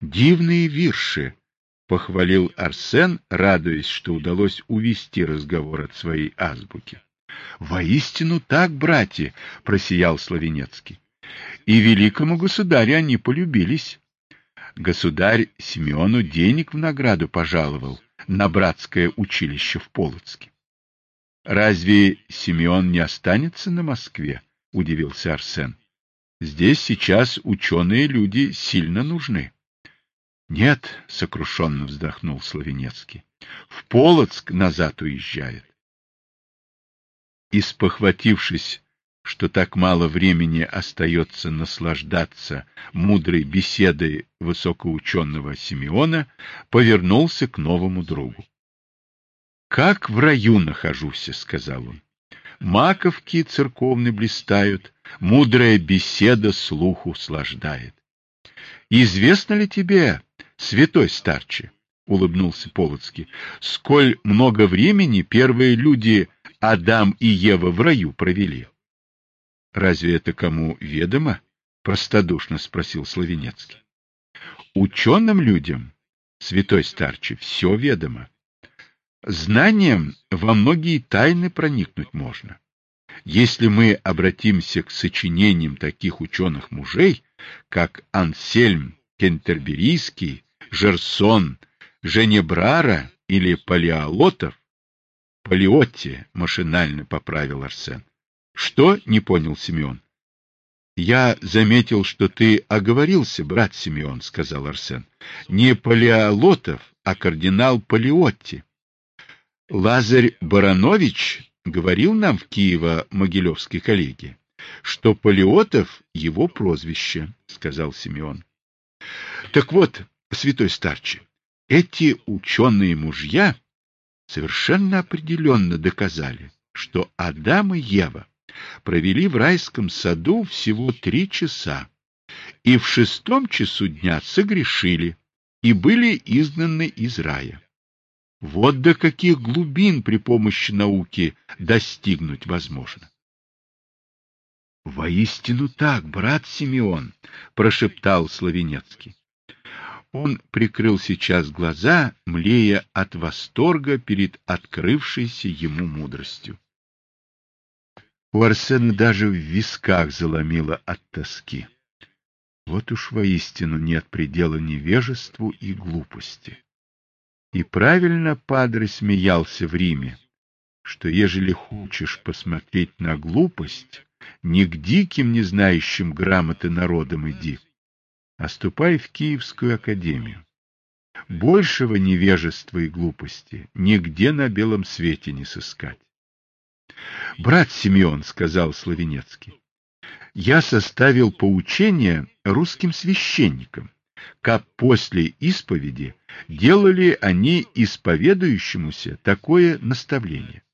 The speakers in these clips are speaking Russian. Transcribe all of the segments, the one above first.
Дивные вирши, — похвалил Арсен, радуясь, что удалось увести разговор от своей азбуки. — Воистину так, братья, — просиял Славенецкий. — И великому государю они полюбились. Государь Симеону денег в награду пожаловал на братское училище в Полоцке. — Разве Симеон не останется на Москве? — удивился Арсен. — Здесь сейчас ученые люди сильно нужны. — Нет, — сокрушенно вздохнул Славенецкий, — в Полоцк назад уезжает. И, спохватившись, что так мало времени остается наслаждаться мудрой беседой высокоученого Симеона, повернулся к новому другу. — Как в раю нахожусь, — сказал он. — Маковки церковны блистают, мудрая беседа слуху услаждает. — Известно ли тебе, святой старче, — улыбнулся Полоцкий, — сколь много времени первые люди Адам и Ева в раю провели? — Разве это кому ведомо? — простодушно спросил Славенецкий. — Ученым людям, святой старче, все ведомо. Знанием во многие тайны проникнуть можно. Если мы обратимся к сочинениям таких ученых мужей, как Ансельм Кентерберийский, Жерсон, Женебрара или Палеолотов, — Палеотти, — машинально поправил Арсен. — Что? — не понял Симеон. — Я заметил, что ты оговорился, брат Симеон, — сказал Арсен. — Не Палеолотов, а кардинал Палеотти. Лазарь Баранович говорил нам в Киево-Могилевской коллегии, что Палеотов — его прозвище, — сказал Симеон. — Так вот, святой старче, эти ученые мужья совершенно определенно доказали, что Адам и Ева провели в райском саду всего 3 часа, и в 6-м часу дня согрешили и были изгнаны из рая. Вот до каких глубин при помощи науки достигнуть возможно. — Воистину так, брат Симеон, — прошептал Славенецкий. Он прикрыл сейчас глаза, млея от восторга перед открывшейся ему мудростью. У Арсена даже в висках заломило от тоски. Вот уж воистину нет предела невежеству и глупости. И правильно падре смеялся в Риме, что ежели хочешь посмотреть на глупость, не к диким, не знающим грамоты народам иди, а ступай в Киевскую академию. Большего невежества и глупости нигде на белом свете не сыскать. — Брат Симеон, — сказал Славенецкий, — я составил поучение русским священникам, как после исповеди делали они исповедующемуся такое наставление.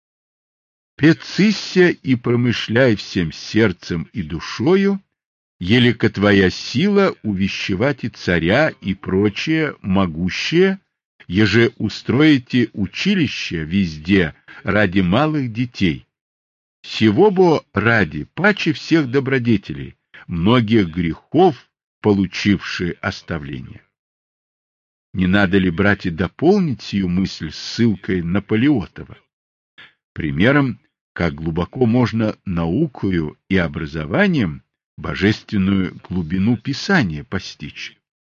Пецися и промышляй всем сердцем и душою, елико твоя сила увещевать и царя и прочее могущее, еже устроите училище везде ради малых детей. Сего бо ради паче всех добродетелей, многих грехов, получившие оставление. Не надо ли, братья, дополнить сию мысль ссылкой на Палеотова? Примером, как глубоко можно наукою и образованием божественную глубину Писания постичь.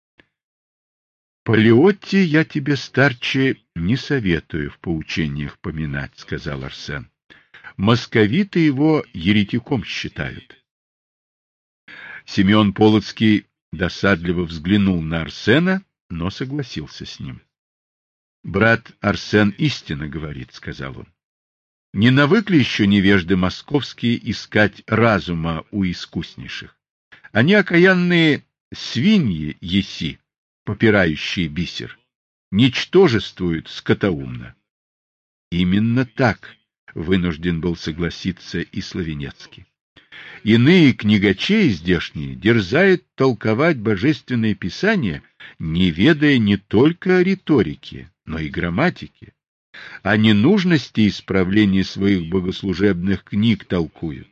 Палеотти я тебе, старче, не советую в поучениях поминать, — сказал Арсен. Московиты его еретиком считают. Семен Полоцкий досадливо взглянул на Арсена, но согласился с ним. — Брат Арсен истинно говорит, — сказал он. — Не навыкли еще невежды московские искать разума у искуснейших. Они окаянные свиньи еси, попирающие бисер, ничтожествуют скотоумно. Именно так вынужден был согласиться и Славенецкий. Иные книгачей здешние дерзают толковать божественное писание, не ведая не только риторики, но и грамматики. О ненужности исправления своих богослужебных книг толкуют.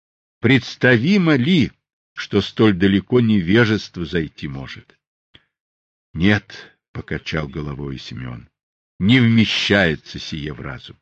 Представимо ли, что столь далеко невежество зайти может? Нет, покачал головой Семен. Не вмещается сие в разум.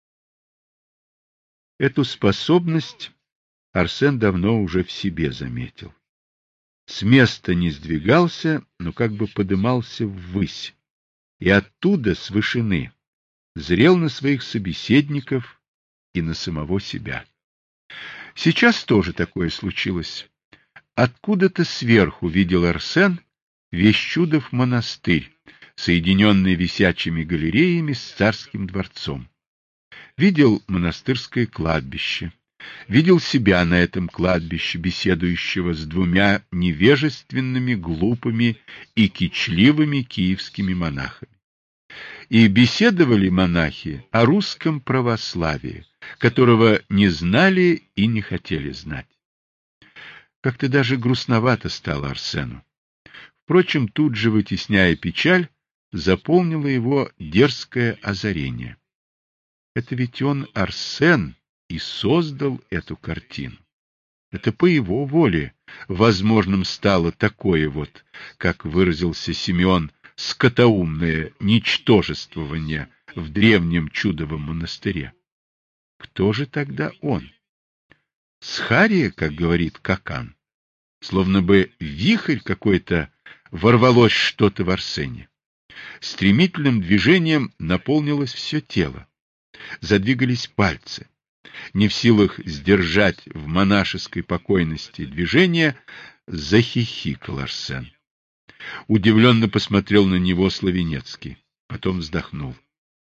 Эту способность Арсен давно уже в себе заметил. С места не сдвигался, но как бы подымался ввысь, и оттуда, с вышины, зрел на своих собеседников и на самого себя. Сейчас тоже такое случилось. Откуда-то сверху видел Арсен Вещудов монастырь, соединенный висячими галереями с царским дворцом. Видел монастырское кладбище, видел себя на этом кладбище, беседующего с двумя невежественными, глупыми и кичливыми киевскими монахами. И беседовали монахи о русском православии, которого не знали и не хотели знать. Как-то даже грустновато стало Арсену. Впрочем, тут же, вытесняя печаль, заполнило его дерзкое озарение. Это ведь он, Арсен, и создал эту картину. Это по его воле возможным стало такое вот, как выразился Симеон, скотоумное ничтожествование в древнем чудовом монастыре. Кто же тогда он? Схария, как говорит Какан, словно бы вихрь какой-то ворвалось что-то в Арсене. Стремительным движением наполнилось все тело. Задвигались пальцы. Не в силах сдержать в монашеской покойности движения, захихикал Арсен. Удивленно посмотрел на него Славенецкий, потом вздохнул.